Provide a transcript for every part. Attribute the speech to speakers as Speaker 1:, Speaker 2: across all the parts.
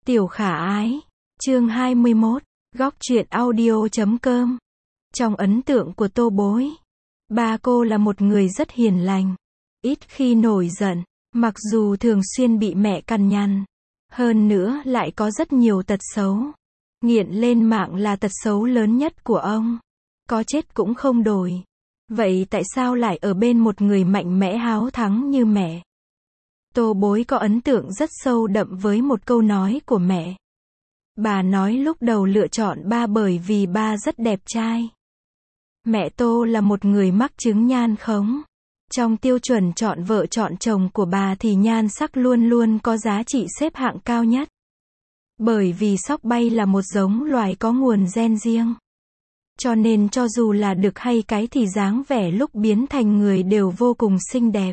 Speaker 1: Tiểu khả ái, chương 21, góc truyện audio.com. Trong ấn tượng của Tô Bối, ba cô là một người rất hiền lành, ít khi nổi giận, mặc dù thường xuyên bị mẹ cằn nhằn, hơn nữa lại có rất nhiều tật xấu. Nghiện lên mạng là tật xấu lớn nhất của ông, có chết cũng không đổi. Vậy tại sao lại ở bên một người mạnh mẽ háo thắng như mẹ? Tô Bối có ấn tượng rất sâu đậm với một câu nói của mẹ. Bà nói lúc đầu lựa chọn ba bởi vì ba rất đẹp trai. Mẹ Tô là một người mắc chứng nhan khống. Trong tiêu chuẩn chọn vợ chọn chồng của bà thì nhan sắc luôn luôn có giá trị xếp hạng cao nhất. Bởi vì sóc bay là một giống loài có nguồn gen riêng. Cho nên cho dù là đực hay cái thì dáng vẻ lúc biến thành người đều vô cùng xinh đẹp.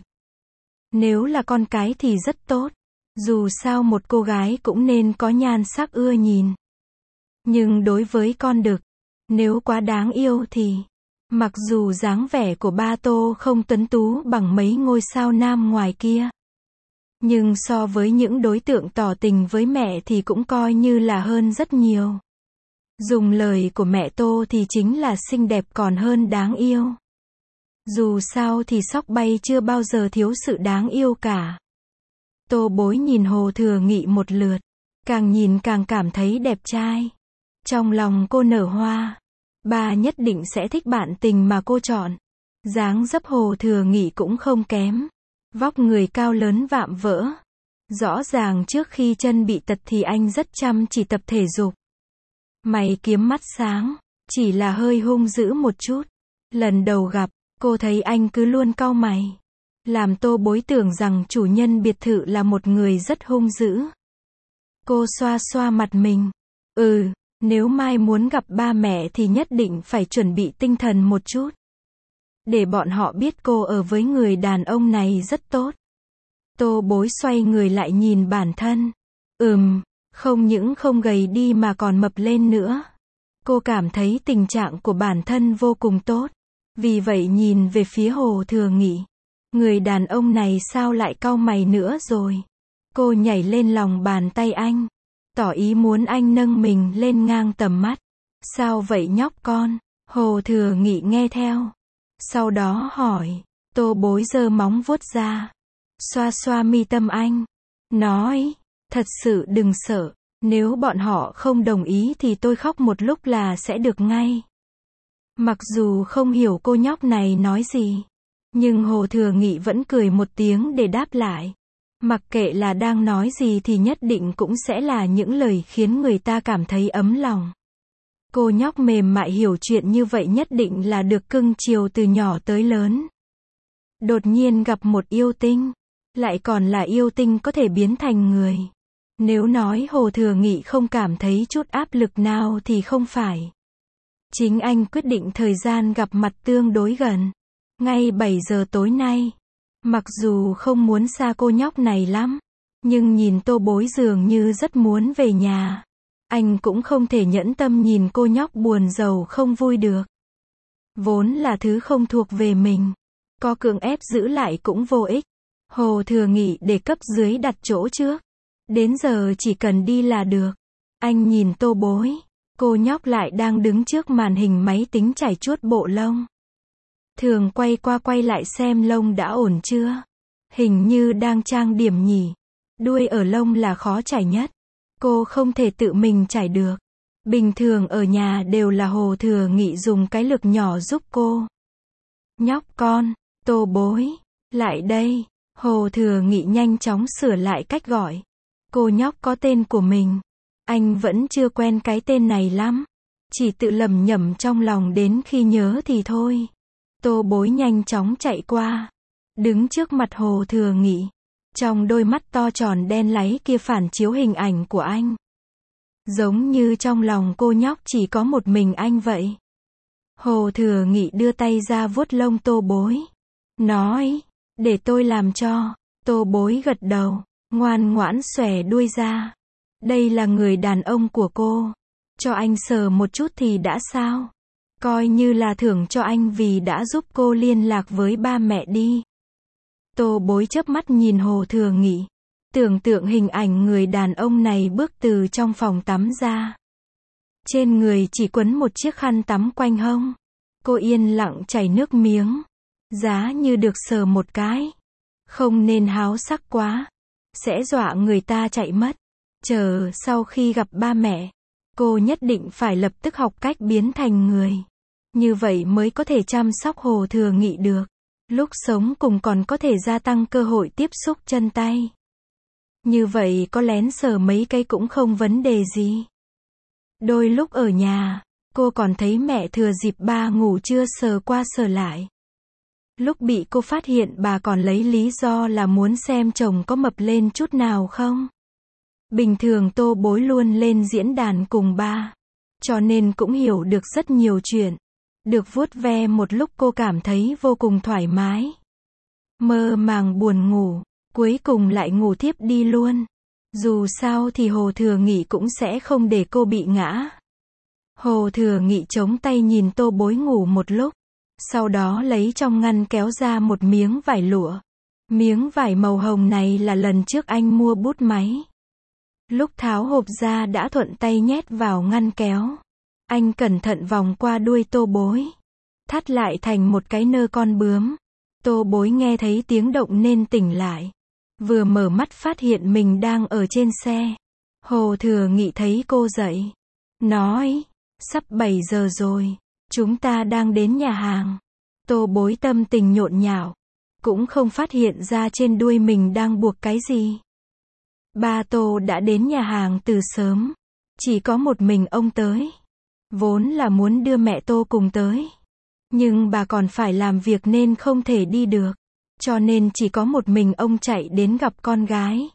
Speaker 1: Nếu là con cái thì rất tốt. Dù sao một cô gái cũng nên có nhan sắc ưa nhìn. Nhưng đối với con đực, nếu quá đáng yêu thì, mặc dù dáng vẻ của ba Tô không tuấn tú bằng mấy ngôi sao nam ngoài kia, nhưng so với những đối tượng tỏ tình với mẹ thì cũng coi như là hơn rất nhiều. Dùng lời của mẹ Tô thì chính là xinh đẹp còn hơn đáng yêu. Dù sao thì sóc bay chưa bao giờ thiếu sự đáng yêu cả. Tô Bối nhìn Hồ Thừa Nghị một lượt, càng nhìn càng cảm thấy đẹp trai. Trong lòng cô nở hoa, ba nhất định sẽ thích bạn tình mà cô chọn. Dáng dấp Hồ Thừa Nghị cũng không kém, vóc người cao lớn vạm vỡ. Rõ ràng trước khi chân bị tật thì anh rất chăm chỉ tập thể dục. Mày kiếm mắt sáng, chỉ là hơi hung dữ một chút. Lần đầu gặp, cô thấy anh cứ luôn cau mày, làm Tô Bối tưởng rằng chủ nhân biệt thự là một người rất hung dữ. Cô xoa xoa mặt mình. Nếu mai muốn gặp ba mẹ thì nhất định phải chuẩn bị tinh thần một chút. Để bọn họ biết cô ở với người đàn ông này rất tốt. Tô Bối xoay người lại nhìn bản thân. Không những không gầy đi mà còn mập lên nữa. Cô cảm thấy tình trạng của bản thân vô cùng tốt. Vì vậy nhìn về phía Hồ Thừa Nghị. Người đàn ông này sao lại cau mày nữa rồi? Cô nhảy lên lòng bàn tay anh, tỏ ý muốn anh nâng mình lên ngang tầm mắt. Sao vậy nhóc con? Hồ Thừa Nghị nghe theo. Sau đó hỏi. Tô Bối giơ móng vuốt ra, xoa xoa mi tâm anh. Nói, thật sự đừng sợ. Nếu bọn họ không đồng ý thì tôi khóc một lúc là sẽ được ngay. Mặc dù không hiểu cô nhóc này nói gì, nhưng Hồ Thừa Nghị vẫn cười một tiếng để đáp lại. Mặc kệ là đang nói gì thì nhất định cũng sẽ là những lời khiến người ta cảm thấy ấm lòng. Cô nhóc mềm mại hiểu chuyện như vậy nhất định là được cưng chiều từ nhỏ tới lớn. Đột nhiên gặp một yêu tinh, lại còn là yêu tinh có thể biến thành người. Nếu nói Hồ Thừa Nghị không cảm thấy chút áp lực nào thì không phải. Chính anh quyết định thời gian gặp mặt tương đối gần. Ngay 7 giờ tối nay. Mặc dù không muốn xa cô nhóc này lắm, nhưng nhìn Tô Bối dường như rất muốn về nhà. Anh cũng không thể nhẫn tâm nhìn cô nhóc buồn rầu không vui được. Vốn là thứ không thuộc về mình, có cưỡng ép giữ lại cũng vô ích. Hồ Thừa Nghị để cấp dưới đặt chỗ trước. Đến giờ chỉ cần đi là được. Anh nhìn Tô Bối. Cô nhóc lại đang đứng trước màn hình máy tính chải chuốt bộ lông. Thường quay qua quay lại xem lông đã ổn chưa. Hình như đang trang điểm nhỉ. Đuôi ở lông là khó chải nhất. Cô không thể tự mình chải được. Bình thường ở nhà đều là Hồ Thừa Nghị dùng cái lược nhỏ giúp cô. Nhóc con, Tô Bối, lại đây. Hồ Thừa Nghị nhanh chóng sửa lại cách gọi. Cô nhóc có tên của mình. Anh vẫn chưa quen cái tên này lắm. Chỉ tự lẩm nhẩm trong lòng đến khi nhớ thì thôi. Tô Bối nhanh chóng chạy qua, đứng trước mặt Hồ Thừa Nghị. Trong đôi mắt to tròn đen láy kia phản chiếu hình ảnh của anh. Giống như trong lòng cô nhóc chỉ có một mình anh vậy. Hồ Thừa Nghị đưa tay ra vuốt lông Tô Bối. Nói, để tôi làm cho. Tô Bối gật đầu, ngoan ngoãn xòe đuôi ra. Đây là người đàn ông của cô. Cho anh sờ một chút thì đã sao? Coi như là thưởng cho anh vì đã giúp cô liên lạc với ba mẹ đi. Tô Bối chớp mắt nhìn Hồ Thừa Nghị. Tưởng tượng hình ảnh người đàn ông này bước từ trong phòng tắm ra. Trên người chỉ quấn một chiếc khăn tắm quanh hông. Cô yên lặng chảy nước miếng. Giá như được sờ một cái. Không nên háo sắc quá. Sẽ dọa người ta chạy mất. Chờ sau khi gặp ba mẹ, cô nhất định phải lập tức học cách biến thành người. Như vậy mới có thể chăm sóc Hồ Thừa Nghị được. Lúc sống cùng còn có thể gia tăng cơ hội tiếp xúc chân tay. Như vậy có lén sờ mấy cái cũng không vấn đề gì. Đôi lúc ở nhà, cô còn thấy mẹ thừa dịp ba ngủ trưa sờ qua sờ lại. Lúc bị cô phát hiện bà còn lấy lý do là muốn xem chồng có mập lên chút nào không. Bình thường Tô Bối luôn lên diễn đàn cùng ba, cho nên cũng hiểu được rất nhiều chuyện. Được vuốt ve một lúc cô cảm thấy vô cùng thoải mái. Mơ màng buồn ngủ, cuối cùng lại ngủ thiếp đi luôn. Dù sao thì Hồ Thừa Nghị cũng sẽ không để cô bị ngã. Hồ Thừa Nghị chống tay nhìn Tô Bối ngủ một lúc. Sau đó lấy trong ngăn kéo ra một miếng vải lụa. Miếng vải màu hồng này là lần trước anh mua bút máy. Lúc tháo hộp ra đã thuận tay nhét vào ngăn kéo. Anh cẩn thận vòng qua đuôi Tô Bối. Thắt lại thành một cái nơ con bướm. Tô Bối nghe thấy tiếng động nên tỉnh lại. Vừa mở mắt phát hiện mình đang ở trên xe. Hồ Thừa Nghị thấy cô dậy. Nói, sắp 7 giờ rồi. Chúng ta đang đến nhà hàng. Tô Bối tâm tình nhộn nhạo. Cũng không phát hiện ra trên đuôi mình đang buộc cái gì. Ba Tô đã đến nhà hàng từ sớm. Chỉ có một mình ông tới. Vốn là muốn đưa mẹ Tô cùng tới. Nhưng bà còn phải làm việc nên không thể đi được. Cho nên chỉ có một mình ông chạy đến gặp con gái.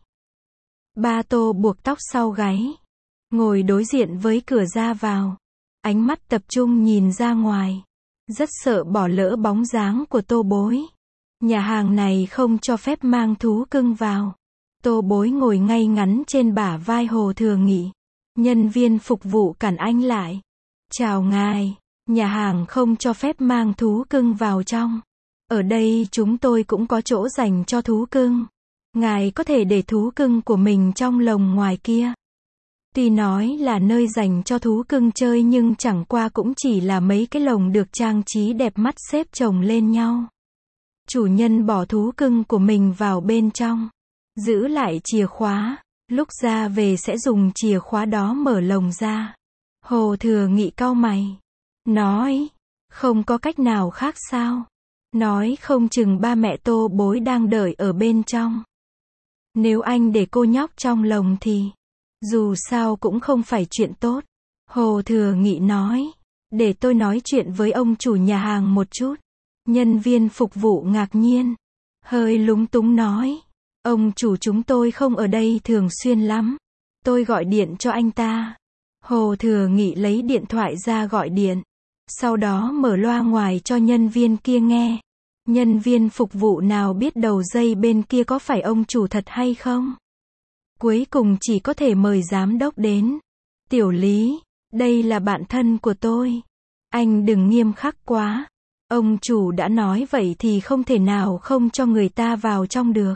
Speaker 1: Ba Tô buộc tóc sau gáy. Ngồi đối diện với cửa ra vào. Ánh mắt tập trung nhìn ra ngoài. Rất sợ bỏ lỡ bóng dáng của Tô Bối. Nhà hàng này không cho phép mang thú cưng vào. Tô Bối ngồi ngay ngắn trên bả vai Hồ Thừa Nghị. Nhân viên phục vụ cản anh lại. Chào ngài, nhà hàng không cho phép mang thú cưng vào trong. Ở đây chúng tôi cũng có chỗ dành cho thú cưng. Ngài có thể để thú cưng của mình trong lồng ngoài kia. Tuy nói là nơi dành cho thú cưng chơi nhưng chẳng qua cũng chỉ là mấy cái lồng được trang trí đẹp mắt xếp chồng lên nhau. Chủ nhân bỏ thú cưng của mình vào bên trong. Giữ lại chìa khóa. Lúc ra về sẽ dùng chìa khóa đó mở lồng ra. Hồ Thừa Nghị cau mày. Nói, không có cách nào khác sao? Nói không chừng ba mẹ Tô Bối đang đợi ở bên trong. Nếu anh để cô nhóc trong lồng thì, dù sao cũng không phải chuyện tốt. Hồ Thừa Nghị nói, để tôi nói chuyện với ông chủ nhà hàng một chút. Nhân viên phục vụ ngạc nhiên, hơi lúng túng nói, ông chủ chúng tôi không ở đây thường xuyên lắm. Tôi gọi điện cho anh ta. Hồ Thừa Nghị lấy điện thoại ra gọi điện. Sau đó mở loa ngoài cho nhân viên kia nghe. Nhân viên phục vụ nào biết đầu dây bên kia có phải ông chủ thật hay không? Cuối cùng chỉ có thể mời giám đốc đến. Tiểu Lý, đây là bạn thân của tôi. Anh đừng nghiêm khắc quá. Ông chủ đã nói vậy thì không thể nào không cho người ta vào trong được.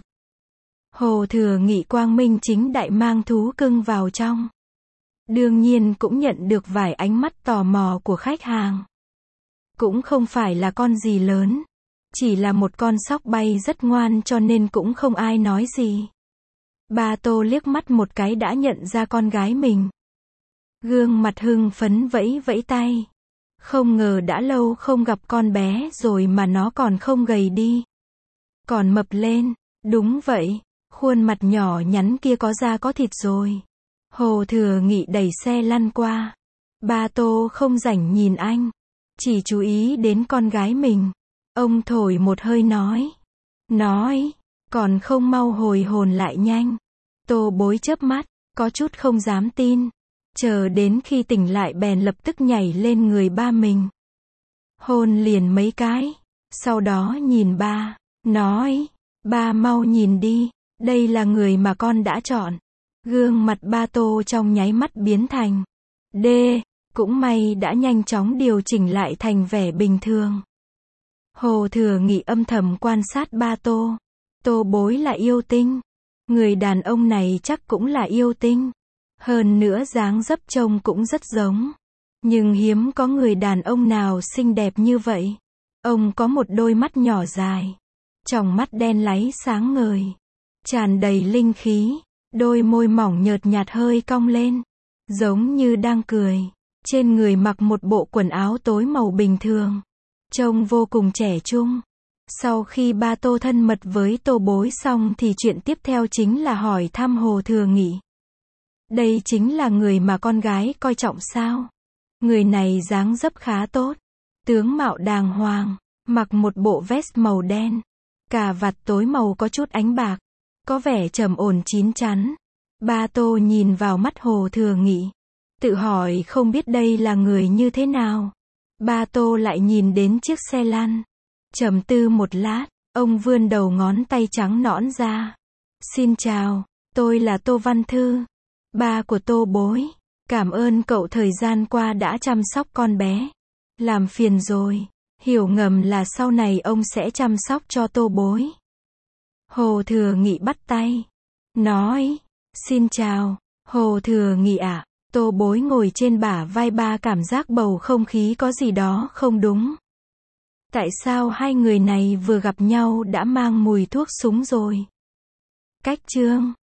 Speaker 1: Hồ Thừa Nghị quang minh chính đại mang thú cưng vào trong. Đương nhiên cũng nhận được vài ánh mắt tò mò của khách hàng. Cũng không phải là con gì lớn. Chỉ là một con sóc bay rất ngoan cho nên cũng không ai nói gì. Ba Tô liếc mắt một cái đã nhận ra con gái mình. Gương mặt hưng phấn vẫy vẫy tay. Không ngờ đã lâu không gặp con bé rồi mà nó còn không gầy đi. Còn mập lên. Đúng vậy, khuôn mặt nhỏ nhắn kia có da có thịt rồi. Hồ Thừa Nghị đẩy xe lăn qua. Ba Tô không rảnh nhìn anh. Chỉ chú ý đến con gái mình. Ông thổi một hơi nói. Còn không mau hồi hồn lại nhanh. Tô Bối chớp mắt, có chút không dám tin. Chờ đến khi tỉnh lại bèn lập tức nhảy lên người ba mình. Hôn liền mấy cái. Sau đó nhìn ba, nói. Ba mau nhìn đi, đây là người mà con đã chọn. Gương mặt ba Tô trong nháy mắt biến thành D. Cũng may đã nhanh chóng điều chỉnh lại thành vẻ bình thường. Hồ Thừa Nghị âm thầm quan sát ba Tô. Tô Bối là yêu tinh. Người đàn ông này chắc cũng là yêu tinh. Hơn nữa dáng dấp trông cũng rất giống. Nhưng hiếm có người đàn ông nào xinh đẹp như vậy. Ông có một đôi mắt nhỏ dài. Tròng mắt đen láy sáng ngời. Tràn đầy linh khí. Đôi môi mỏng nhợt nhạt hơi cong lên. Giống như đang cười. Trên người mặc một bộ quần áo tối màu bình thường. Trông vô cùng trẻ trung. Sau khi ba Tô thân mật với Tô Bối xong thì chuyện tiếp theo chính là hỏi thăm Hồ Thừa Nghị. Đây chính là người mà con gái coi trọng sao? Người này dáng dấp khá tốt. Tướng mạo đàng hoàng. Mặc một bộ vest màu đen. Cà vạt tối màu có chút ánh bạc. Có vẻ trầm ổn chín chắn. Ba Tô nhìn vào mắt Hồ Thừa Nghị. Tự hỏi không biết đây là người như thế nào. Ba Tô lại nhìn đến chiếc xe lăn. Trầm tư một lát, ông vươn đầu ngón tay trắng nõn ra. Xin chào, tôi là Tô Văn Thư. Ba của Tô Bối. Cảm ơn cậu thời gian qua đã chăm sóc con bé. Làm phiền rồi. Hiểu ngầm là sau này ông sẽ chăm sóc cho Tô Bối. Hồ Thừa Nghị bắt tay. Nói. Xin chào. Hồ Thừa Nghị ạ. Tô Bối ngồi trên bả vai ba, cảm giác bầu không khí có gì đó không đúng. Tại sao hai người này vừa gặp nhau đã mang mùi thuốc súng rồi? Cách chương